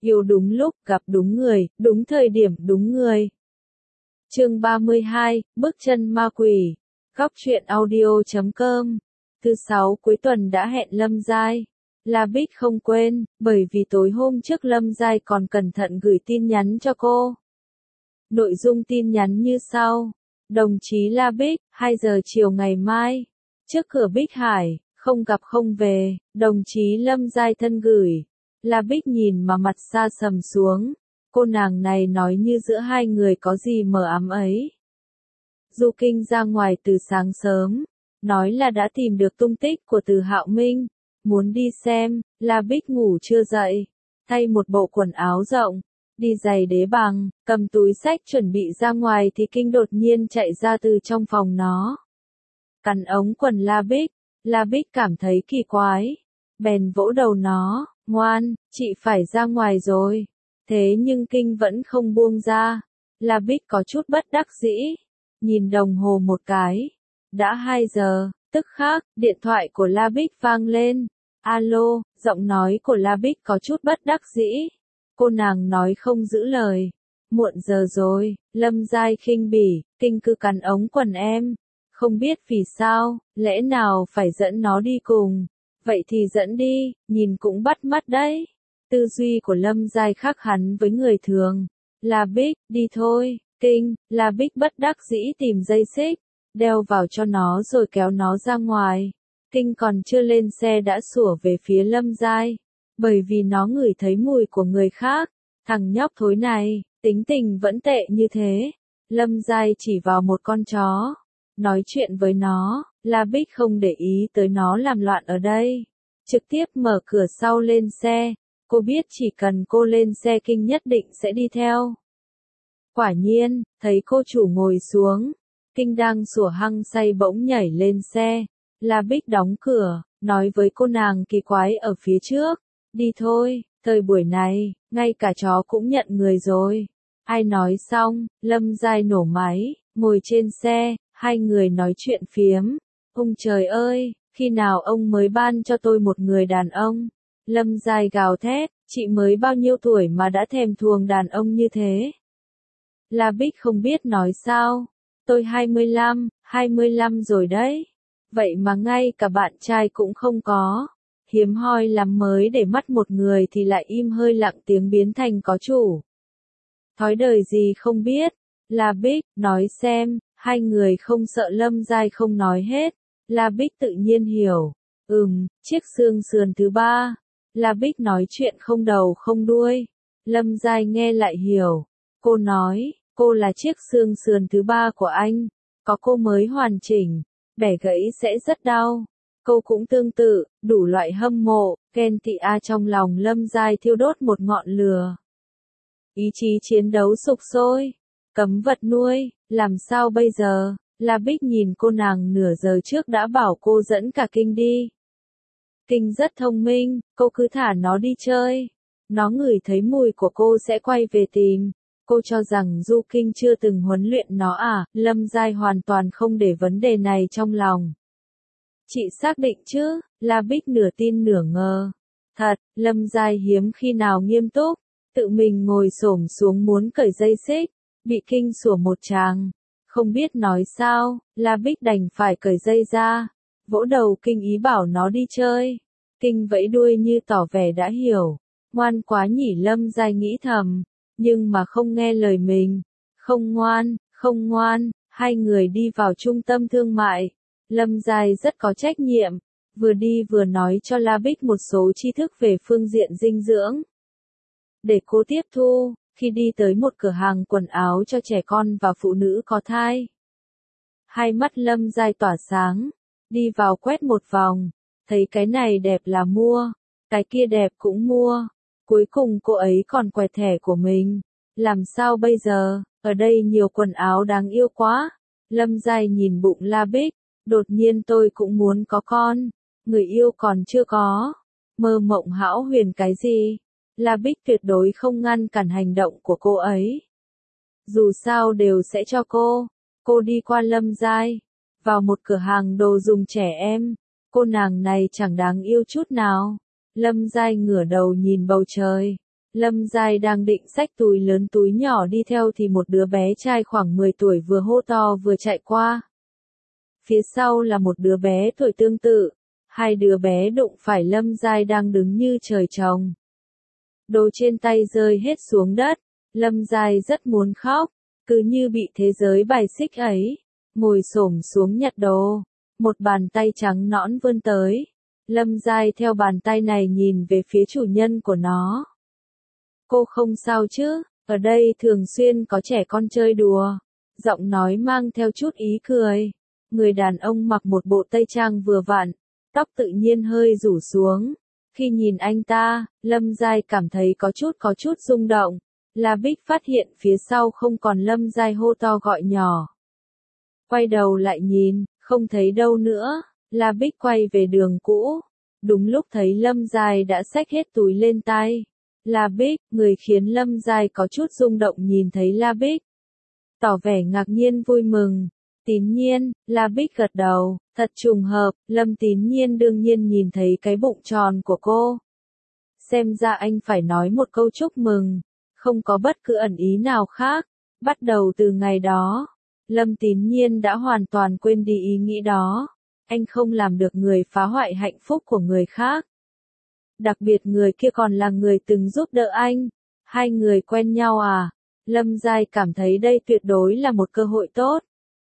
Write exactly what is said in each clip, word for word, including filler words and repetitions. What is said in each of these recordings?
Yêu đúng lúc, gặp đúng người, đúng thời điểm, đúng người. Chương ba mươi hai, Bước chân ma quỷ. Góc truyện audio chấm com. Thứ sáu cuối tuần đã hẹn Lâm Giai. La Bích không quên, bởi vì tối hôm trước Lâm Giai còn cẩn thận gửi tin nhắn cho cô. Nội dung tin nhắn như sau. Đồng chí La Bích, hai giờ chiều ngày mai. Trước cửa Bích Hải, không gặp không về, đồng chí Lâm Giai thân gửi. La Bích nhìn mà mặt xa sầm xuống. Cô nàng này nói như giữa hai người có gì mờ ám ấy. Du Kinh ra ngoài từ sáng sớm, nói là đã tìm được tung tích của Từ Hạo Minh, muốn đi xem. La Bích ngủ chưa dậy, thay một bộ quần áo rộng, đi giày đế bằng, cầm túi xách chuẩn bị ra ngoài thì Kinh đột nhiên chạy ra từ trong phòng nó. Cắn ống quần La Bích, La Bích cảm thấy kỳ quái, bèn vỗ đầu nó, ngoan, chị phải ra ngoài rồi. Thế nhưng Kinh vẫn không buông ra. La Bích có chút bất đắc dĩ, nhìn đồng hồ một cái. Đã hai giờ, tức khắc, điện thoại của La Bích vang lên. Alo, giọng nói của La Bích có chút bất đắc dĩ. Cô nàng nói không giữ lời. Muộn giờ rồi, Lâm Giai khinh bỉ, Kinh cứ cắn ống quần em. Không biết vì sao, lẽ nào phải dẫn nó đi cùng. Vậy thì dẫn đi, nhìn cũng bắt mắt đấy. Tư duy của Lâm Giai khác hẳn với người thường. La Bích, đi thôi. Kinh, La Bích bất đắc dĩ tìm dây xích, đeo vào cho nó rồi kéo nó ra ngoài. Kinh còn chưa lên xe đã sủa về phía Lâm Giai, bởi vì nó ngửi thấy mùi của người khác. Thằng nhóc thối này, tính tình vẫn tệ như thế. Lâm Giai chỉ vào một con chó, nói chuyện với nó. La Bích không để ý tới nó làm loạn ở đây, trực tiếp mở cửa sau lên xe. Cô biết chỉ cần cô lên xe Kinh nhất định sẽ đi theo. Quả nhiên, thấy cô chủ ngồi xuống, Kinh đang sủa hăng say bỗng nhảy lên xe. La Bích đóng cửa, nói với cô nàng kỳ quái ở phía trước, đi thôi, thời buổi này, ngay cả chó cũng nhận người rồi. Ai nói xong, Lâm Giai nổ máy, ngồi trên xe, hai người nói chuyện phiếm. Ông trời ơi, khi nào ông mới ban cho tôi một người đàn ông? Lâm Giai gào thét, chị mới bao nhiêu tuổi mà đã thèm thuồng đàn ông như thế? La Bích không biết nói sao. Tôi hai mươi lăm, hai mươi lăm rồi đấy. Vậy mà ngay cả bạn trai cũng không có. Hiếm hoi lắm mới để mắt một người thì lại im hơi lặng tiếng biến thành có chủ. Thói đời gì không biết. La Bích, nói xem, hai người không sợ Lâm Giai không nói hết. La Bích tự nhiên hiểu. Ừm, chiếc xương sườn thứ ba. La Bích nói chuyện không đầu không đuôi. Lâm Giai nghe lại hiểu. Cô nói, cô là chiếc xương sườn thứ ba của anh. Có cô mới hoàn chỉnh. Bẻ gãy sẽ rất đau. Cô cũng tương tự, đủ loại hâm mộ, ghen tị a trong lòng Lâm Giai thiêu đốt một ngọn lửa. Ý chí chiến đấu sục sôi. Cấm vật nuôi, làm sao bây giờ? La Bích nhìn cô nàng nửa giờ trước đã bảo cô dẫn cả Kinh đi. Kinh rất thông minh, cô cứ thả nó đi chơi. Nó ngửi thấy mùi của cô sẽ quay về tìm. Cô cho rằng Du Kinh chưa từng huấn luyện nó à? Lâm Giai hoàn toàn không để vấn đề này trong lòng. Chị xác định chứ? La Bích nửa tin nửa ngờ. Thật, Lâm Giai hiếm khi nào nghiêm túc, tự mình ngồi xổm xuống muốn cởi dây xích, bị Kinh sủa một tràng. Không biết nói sao, La Bích đành phải cởi dây ra, vỗ đầu Kinh ý bảo nó đi chơi. Kinh vẫy đuôi như tỏ vẻ đã hiểu. Ngoan quá nhỉ, Lâm Giai nghĩ thầm, nhưng mà không nghe lời mình. Không ngoan, không ngoan. Hai người đi vào trung tâm thương mại. Lâm Giai rất có trách nhiệm, vừa đi vừa nói cho La Bích một số tri thức về phương diện dinh dưỡng. Để cô tiếp thu, khi đi tới một cửa hàng quần áo cho trẻ con và phụ nữ có thai. Hai mắt Lâm Giai tỏa sáng, đi vào quét một vòng, thấy cái này đẹp là mua, cái kia đẹp cũng mua. Cuối cùng cô ấy còn quẹt thẻ của mình. Làm sao bây giờ, ở đây nhiều quần áo đáng yêu quá. Lâm Giai nhìn bụng La Bích, đột nhiên tôi cũng muốn có con. Người yêu còn chưa có. Mơ mộng hão huyền cái gì? La Bích tuyệt đối không ngăn cản hành động của cô ấy. Dù sao đều sẽ cho cô. Cô đi qua Lâm Giai, vào một cửa hàng đồ dùng trẻ em. Cô nàng này chẳng đáng yêu chút nào. Lâm Giai ngửa đầu nhìn bầu trời. Lâm Giai đang định xách túi lớn túi nhỏ đi theo thì một đứa bé trai khoảng mười tuổi vừa hô to vừa chạy qua. Phía sau là một đứa bé tuổi tương tự, hai đứa bé đụng phải Lâm Giai đang đứng như trời trồng. Đồ trên tay rơi hết xuống đất, Lâm Giai rất muốn khóc, cứ như bị thế giới bài xích ấy, ngồi xổm xuống nhặt đồ, một bàn tay trắng nõn vươn tới. Lâm Giai theo bàn tay này nhìn về phía chủ nhân của nó. Cô không sao chứ, ở đây thường xuyên có trẻ con chơi đùa. Giọng nói mang theo chút ý cười. Người đàn ông mặc một bộ tây trang vừa vặn, tóc tự nhiên hơi rủ xuống. Khi nhìn anh ta, Lâm Giai cảm thấy có chút có chút rung động. La Bích phát hiện phía sau không còn Lâm Giai hô to gọi nhỏ. Quay đầu lại nhìn, không thấy đâu nữa. La Bích quay về đường cũ. Đúng lúc thấy Lâm Giai đã xách hết túi lên tay. La Bích, người khiến Lâm Giai có chút rung động nhìn thấy La Bích. Tỏ vẻ ngạc nhiên vui mừng. Tín Nhiên, La Bích gật đầu, thật trùng hợp, Lâm Tín Nhiên đương nhiên nhìn thấy cái bụng tròn của cô. Xem ra anh phải nói một câu chúc mừng, không có bất cứ ẩn ý nào khác. Bắt đầu từ ngày đó, Lâm Tín Nhiên đã hoàn toàn quên đi ý nghĩ đó. Anh không làm được người phá hoại hạnh phúc của người khác. Đặc biệt người kia còn là người từng giúp đỡ anh. Hai người quen nhau à? Lâm Giai cảm thấy đây tuyệt đối là một cơ hội tốt.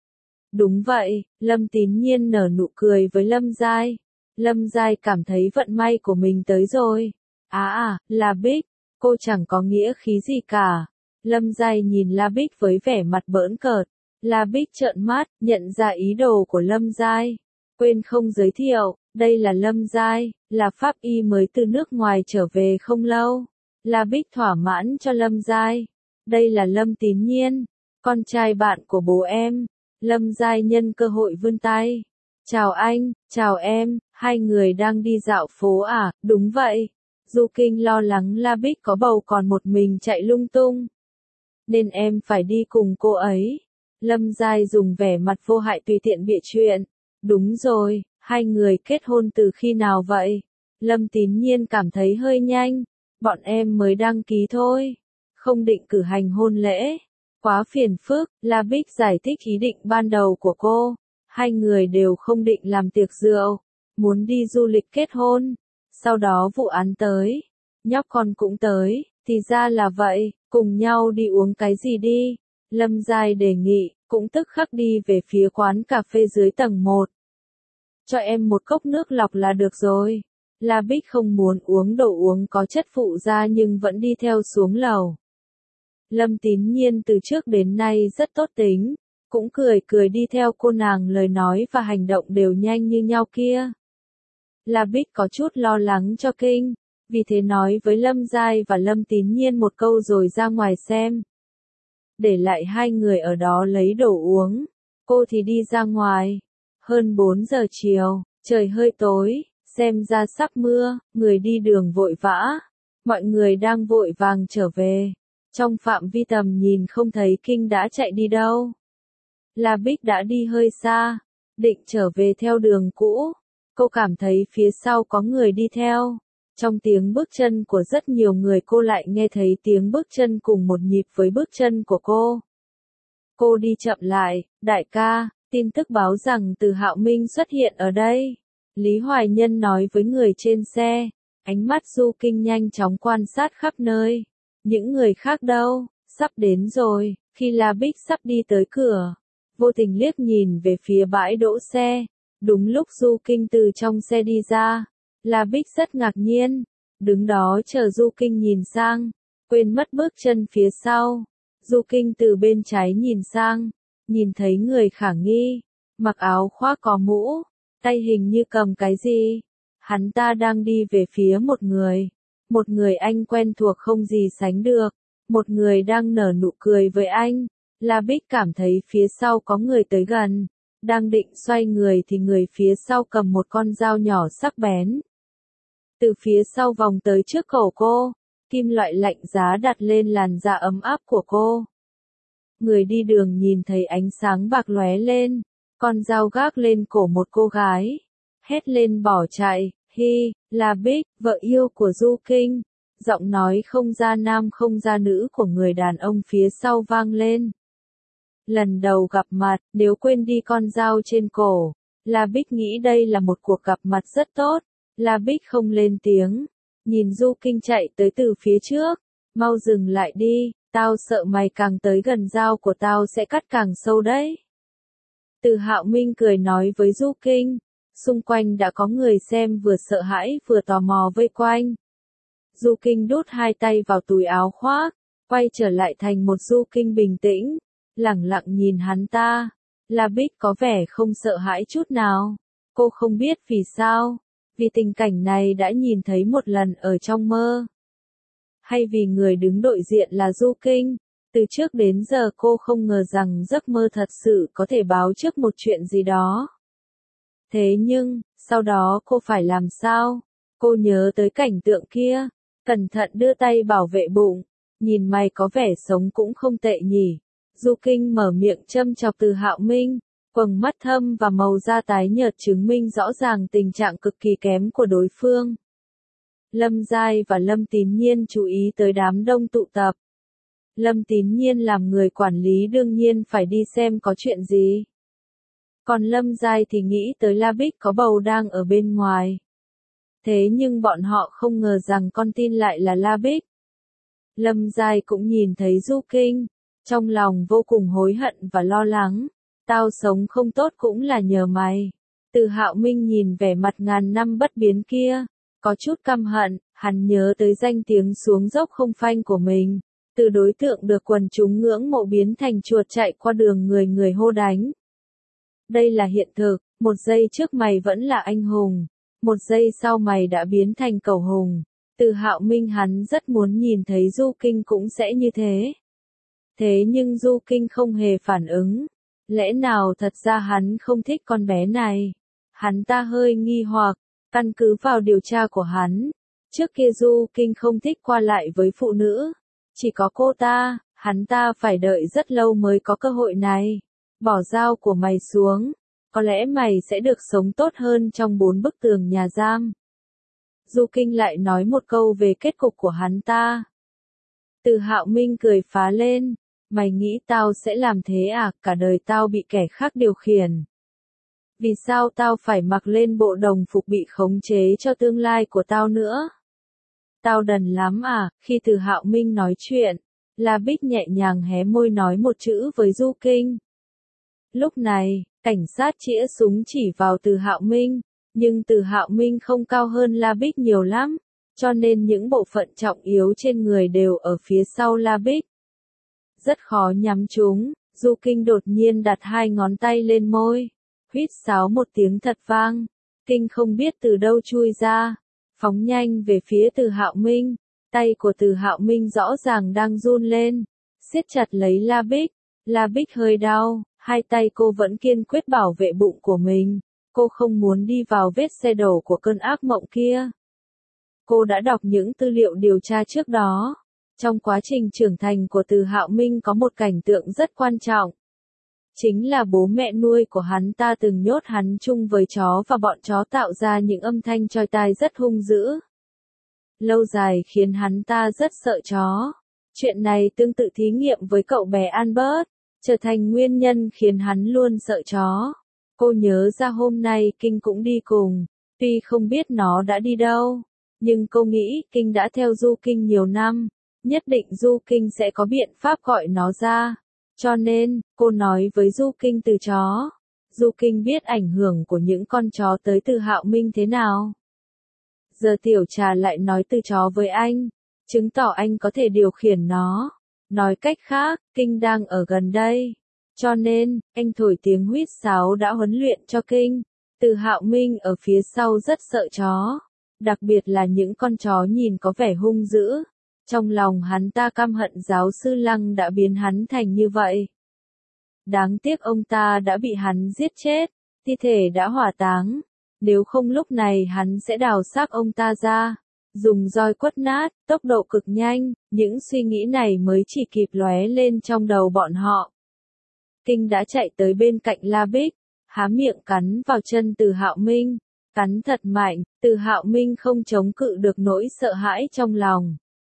Đúng vậy, Lâm Tín Nhiên nở nụ cười với Lâm Giai. Lâm Giai cảm thấy vận may của mình tới rồi. À à, La Bích, cô chẳng có nghĩa khí gì cả. Lâm Giai nhìn La Bích với vẻ mặt bỡn cợt. La Bích trợn mắt, nhận ra ý đồ của Lâm Giai. Quên không giới thiệu, đây là Lâm Giai, là pháp y mới từ nước ngoài trở về không lâu. La Bích thỏa mãn cho Lâm Giai. Đây là Lâm Tín Nhiên, con trai bạn của bố em. Lâm Giai nhân cơ hội vươn tay. Chào anh, chào em, hai người đang đi dạo phố à? Đúng vậy. Du Kinh lo lắng La Bích có bầu còn một mình chạy lung tung. Nên em phải đi cùng cô ấy. Lâm Giai dùng vẻ mặt vô hại tùy tiện bịa chuyện. Đúng rồi, hai người kết hôn từ khi nào vậy? Lâm Tín Nhiên cảm thấy hơi nhanh. Bọn em mới đăng ký thôi. Không định cử hành hôn lễ. Quá phiền phức, La Bích giải thích ý định ban đầu của cô. Hai người đều không định làm tiệc rượu. Muốn đi du lịch kết hôn. Sau đó vụ án tới. Nhóc con cũng tới. Thì ra là vậy, cùng nhau đi uống cái gì đi. Lâm Giai đề nghị, cũng tức khắc đi về phía quán cà phê dưới tầng một. Cho em một cốc nước lọc là được rồi. La Bích không muốn uống đồ uống có chất phụ ra nhưng vẫn đi theo xuống lầu. Lâm Tín Nhiên từ trước đến nay rất tốt tính, cũng cười cười đi theo cô nàng, lời nói và hành động đều nhanh như nhau kia. La Bích có chút lo lắng cho Kinh, vì thế nói với Lâm Giai và Lâm Tín Nhiên một câu rồi ra ngoài xem. Để lại hai người ở đó lấy đồ uống, cô thì đi ra ngoài. Hơn bốn giờ chiều, trời hơi tối, xem ra sắp mưa, người đi đường vội vã. Mọi người đang vội vàng trở về. Trong phạm vi tầm nhìn không thấy Kinh đã chạy đi đâu. La Bích đã đi hơi xa, định trở về theo đường cũ. Cô cảm thấy phía sau có người đi theo. Trong tiếng bước chân của rất nhiều người cô lại nghe thấy tiếng bước chân cùng một nhịp với bước chân của cô. Cô đi chậm lại, đại ca, tin tức báo rằng Từ Hạo Minh xuất hiện ở đây. Lý Hoài Nhân nói với người trên xe, ánh mắt Du Kinh nhanh chóng quan sát khắp nơi. Những người khác đâu, sắp đến rồi. Khi La Bích sắp đi tới cửa, vô tình liếc nhìn về phía bãi đỗ xe. Đúng lúc Du Kinh từ trong xe đi ra, La Bích rất ngạc nhiên, đứng đó chờ Du Kinh nhìn sang, quên mất bước chân phía sau. Du Kinh từ bên trái nhìn sang, nhìn thấy người khả nghi, mặc áo khoác có mũ, tay hình như cầm cái gì. Hắn ta đang đi về phía một người, một người anh quen thuộc không gì sánh được, một người đang nở nụ cười với anh. La Bích cảm thấy phía sau có người tới gần, đang định xoay người thì người phía sau cầm một con dao nhỏ sắc bén. Từ phía sau vòng tới trước cổ cô, kim loại lạnh giá đặt lên làn da ấm áp của cô. Người đi đường nhìn thấy ánh sáng bạc lóe lên, con dao gác lên cổ một cô gái, hét lên bỏ chạy. Hi, La Bích, vợ yêu của Du Kinh. Giọng nói không ra nam không ra nữ của người đàn ông phía sau vang lên. Lần đầu gặp mặt, nếu quên đi con dao trên cổ, La Bích nghĩ đây là một cuộc gặp mặt rất tốt. La Bích không lên tiếng, nhìn Du Kinh chạy tới từ phía trước, mau dừng lại đi, tao sợ mày càng tới gần dao của tao sẽ cắt càng sâu đấy. Từ Hạo Minh cười nói với Du Kinh, xung quanh đã có người xem vừa sợ hãi vừa tò mò vây quanh. Du Kinh đút hai tay vào túi áo khoác, quay trở lại thành một Du Kinh bình tĩnh, lẳng lặng nhìn hắn ta. La Bích có vẻ không sợ hãi chút nào. Cô không biết vì sao, vì tình cảnh này đã nhìn thấy một lần ở trong mơ. Hay vì người đứng đối diện là Du Kinh, từ trước đến giờ cô không ngờ rằng giấc mơ thật sự có thể báo trước một chuyện gì đó. Thế nhưng, sau đó cô phải làm sao? Cô nhớ tới cảnh tượng kia, cẩn thận đưa tay bảo vệ bụng, nhìn mày có vẻ sống cũng không tệ nhỉ. Du Kinh mở miệng châm chọc Từ Hạo Minh, quầng mắt thâm và màu da tái nhợt chứng minh rõ ràng tình trạng cực kỳ kém của đối phương. Lâm Giai và Lâm Tín Nhiên chú ý tới đám đông tụ tập. Lâm Tín Nhiên làm người quản lý đương nhiên phải đi xem có chuyện gì. Còn Lâm Giai thì nghĩ tới La Bích có bầu đang ở bên ngoài. Thế nhưng bọn họ không ngờ rằng con tin lại là La Bích. Lâm Giai cũng nhìn thấy Du Kinh, trong lòng vô cùng hối hận và lo lắng. Tao sống không tốt cũng là nhờ mày. Từ Hạo Minh nhìn vẻ mặt ngàn năm bất biến kia, có chút căm hận, hắn nhớ tới danh tiếng xuống dốc không phanh của mình, từ đối tượng được quần chúng ngưỡng mộ biến thành chuột chạy qua đường người người hô đánh. Đây là hiện thực, một giây trước mày vẫn là anh hùng, một giây sau mày đã biến thành cẩu hùng. Từ Hạo Minh hắn rất muốn nhìn thấy Du Kinh cũng sẽ như thế. Thế nhưng Du Kinh không hề phản ứng. Lẽ nào thật ra hắn không thích con bé này? Hắn ta hơi nghi hoặc, căn cứ vào điều tra của hắn. Trước kia Du Kinh không thích qua lại với phụ nữ. Chỉ có cô ta, hắn ta phải đợi rất lâu mới có cơ hội này. Bỏ dao của mày xuống, có lẽ mày sẽ được sống tốt hơn trong bốn bức tường nhà giam. Du Kinh lại nói một câu về kết cục của hắn ta. Từ Hạo Minh cười phá lên. Mày nghĩ tao sẽ làm thế à, cả đời tao bị kẻ khác điều khiển. Vì sao tao phải mặc lên bộ đồng phục bị khống chế cho tương lai của tao nữa? Tao đần lắm à, khi Từ Hạo Minh nói chuyện, La Bích nhẹ nhàng hé môi nói một chữ với Du Kinh. Lúc này, cảnh sát chĩa súng chỉ vào Từ Hạo Minh, nhưng Từ Hạo Minh không cao hơn La Bích nhiều lắm, cho nên những bộ phận trọng yếu trên người đều ở phía sau La Bích. Rất khó nhắm chúng, Du Kinh đột nhiên đặt hai ngón tay lên môi, huýt sáo một tiếng thật vang, Kinh không biết từ đâu chui ra, phóng nhanh về phía Từ Hạo Minh, tay của Từ Hạo Minh rõ ràng đang run lên, siết chặt lấy La Bích, La Bích hơi đau, hai tay cô vẫn kiên quyết bảo vệ bụng của mình, cô không muốn đi vào vết xe đổ của cơn ác mộng kia. Cô đã đọc những tư liệu điều tra trước đó. Trong quá trình trưởng thành của Từ Hạo Minh có một cảnh tượng rất quan trọng. Chính là bố mẹ nuôi của hắn ta từng nhốt hắn chung với chó và bọn chó tạo ra những âm thanh choi tai rất hung dữ. Lâu dài khiến hắn ta rất sợ chó. Chuyện này tương tự thí nghiệm với cậu bé Albert, trở thành nguyên nhân khiến hắn luôn sợ chó. Cô nhớ ra hôm nay Kinh cũng đi cùng, tuy không biết nó đã đi đâu, nhưng cô nghĩ Kinh đã theo Du Kinh nhiều năm. Nhất định Du Kinh sẽ có biện pháp gọi nó ra. Cho nên, cô nói với Du Kinh từ chó. Du Kinh biết ảnh hưởng của những con chó tới Từ Hạo Minh thế nào. Giờ Tiểu Trà lại nói từ chó với anh, chứng tỏ anh có thể điều khiển nó. Nói cách khác, Kinh đang ở gần đây. Cho nên, anh thổi tiếng huýt sáo đã huấn luyện cho Kinh. Từ Hạo Minh ở phía sau rất sợ chó. Đặc biệt là những con chó nhìn có vẻ hung dữ. Trong lòng hắn ta căm hận giáo sư Lăng đã biến hắn thành như vậy. Đáng tiếc ông ta đã bị hắn giết chết, thi thể đã hỏa táng. Nếu không lúc này hắn sẽ đào xác ông ta ra, dùng roi quất nát, tốc độ cực nhanh, những suy nghĩ này mới chỉ kịp lóe lên trong đầu bọn họ. Kinh đã chạy tới bên cạnh La Bích, há miệng cắn vào chân Từ Hạo Minh, cắn thật mạnh, Từ Hạo Minh không chống cự được nỗi sợ hãi trong lòng.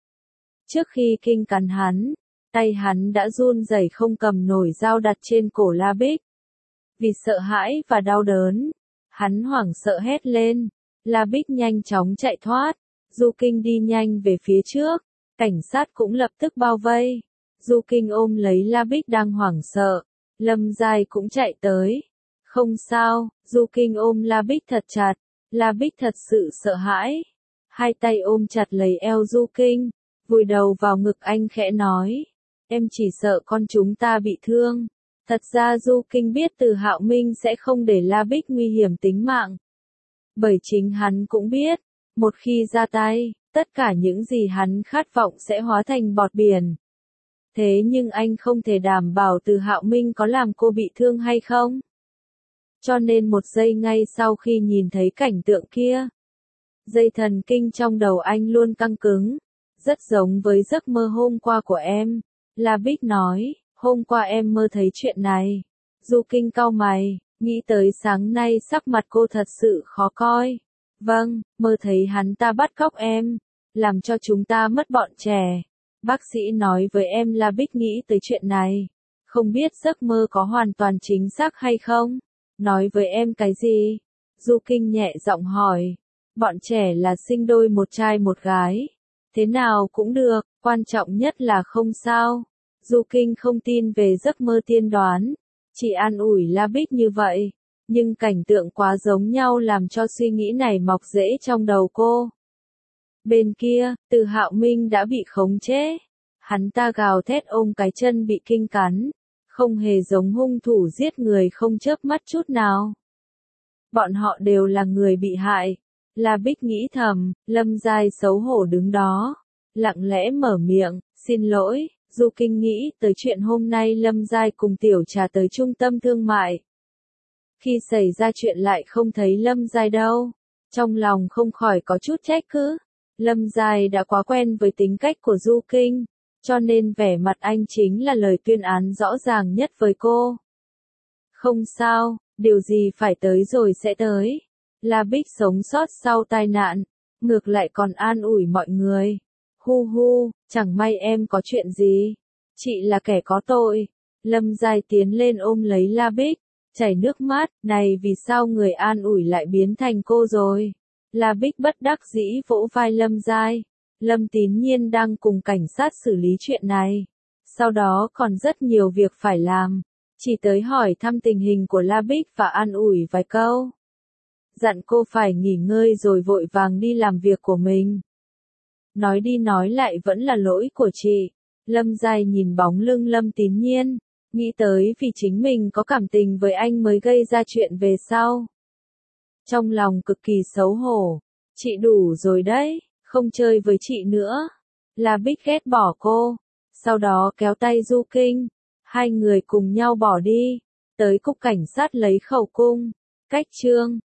Trước khi Kinh cắn hắn, tay hắn đã run rẩy không cầm nổi dao đặt trên cổ La Bích. Vì sợ hãi và đau đớn, hắn hoảng sợ hét lên. La Bích nhanh chóng chạy thoát. Du Kinh đi nhanh về phía trước. Cảnh sát cũng lập tức bao vây. Du Kinh ôm lấy La Bích đang hoảng sợ. Lâm Giai cũng chạy tới. Không sao, Du Kinh ôm La Bích thật chặt. La Bích thật sự sợ hãi. Hai tay ôm chặt lấy eo Du Kinh, vùi đầu vào ngực anh khẽ nói. Em chỉ sợ con chúng ta bị thương. Thật ra Du Kinh biết Từ Hạo Minh sẽ không để La Bích nguy hiểm tính mạng. Bởi chính hắn cũng biết, một khi ra tay, tất cả những gì hắn khát vọng sẽ hóa thành bọt biển. Thế nhưng anh không thể đảm bảo Từ Hạo Minh có làm cô bị thương hay không. Cho nên một giây ngay sau khi nhìn thấy cảnh tượng kia, dây thần kinh trong đầu anh luôn căng cứng. Rất giống với giấc mơ hôm qua của em. La Bích nói, hôm qua em mơ thấy chuyện này. Du Kinh cau mày, nghĩ tới sáng nay sắc mặt cô thật sự khó coi. Vâng, mơ thấy hắn ta bắt cóc em, làm cho chúng ta mất bọn trẻ. Bác sĩ nói với em. La Bích nghĩ tới chuyện này. Không biết giấc mơ có hoàn toàn chính xác hay không? Nói với em cái gì? Du Kinh nhẹ giọng hỏi. Bọn trẻ là sinh đôi một trai một gái. Thế nào cũng được, quan trọng nhất là không sao. Du Kinh không tin về giấc mơ tiên đoán, chỉ an ủi La Bích như vậy. Nhưng cảnh tượng quá giống nhau làm cho suy nghĩ này mọc rễ trong đầu cô. Bên kia, Từ Hạo Minh đã bị khống chế. Hắn ta gào thét ôm cái chân bị Kinh cắn. Không hề giống hung thủ giết người không chớp mắt chút nào. Bọn họ đều là người bị hại. La Bích nghĩ thầm. Lâm Giai xấu hổ đứng đó, lặng lẽ mở miệng, xin lỗi. Du Kinh nghĩ tới chuyện hôm nay Lâm Giai cùng Tiểu Trà tới trung tâm thương mại. Khi xảy ra chuyện lại không thấy Lâm Giai đâu. Trong lòng không khỏi có chút trách cứ. Lâm Giai đã quá quen với tính cách của Du Kinh, cho nên vẻ mặt anh chính là lời tuyên án rõ ràng nhất với cô. Không sao, điều gì phải tới rồi sẽ tới. La Bích sống sót sau tai nạn, ngược lại còn an ủi mọi người. Hu hu, chẳng may em có chuyện gì. Chị là kẻ có tội. Lâm Giai tiến lên ôm lấy La Bích, chảy nước mắt. Này vì sao người an ủi lại biến thành cô rồi? La Bích bất đắc dĩ vỗ vai Lâm Giai. Lâm Tín Nhiên đang cùng cảnh sát xử lý chuyện này. Sau đó còn rất nhiều việc phải làm. Chỉ tới hỏi thăm tình hình của La Bích và an ủi vài câu. Dặn cô phải nghỉ ngơi rồi vội vàng đi làm việc của mình. Nói đi nói lại vẫn là lỗi của chị. Lâm Giai nhìn bóng lưng Lâm Tín Nhiên, nghĩ tới vì chính mình có cảm tình với anh mới gây ra chuyện về sau. Trong lòng cực kỳ xấu hổ. Chị đủ rồi đấy, không chơi với chị nữa. La Bích ghét bỏ cô, sau đó kéo tay Du Kinh. Hai người cùng nhau bỏ đi, tới cục cảnh sát lấy khẩu cung. Cách chương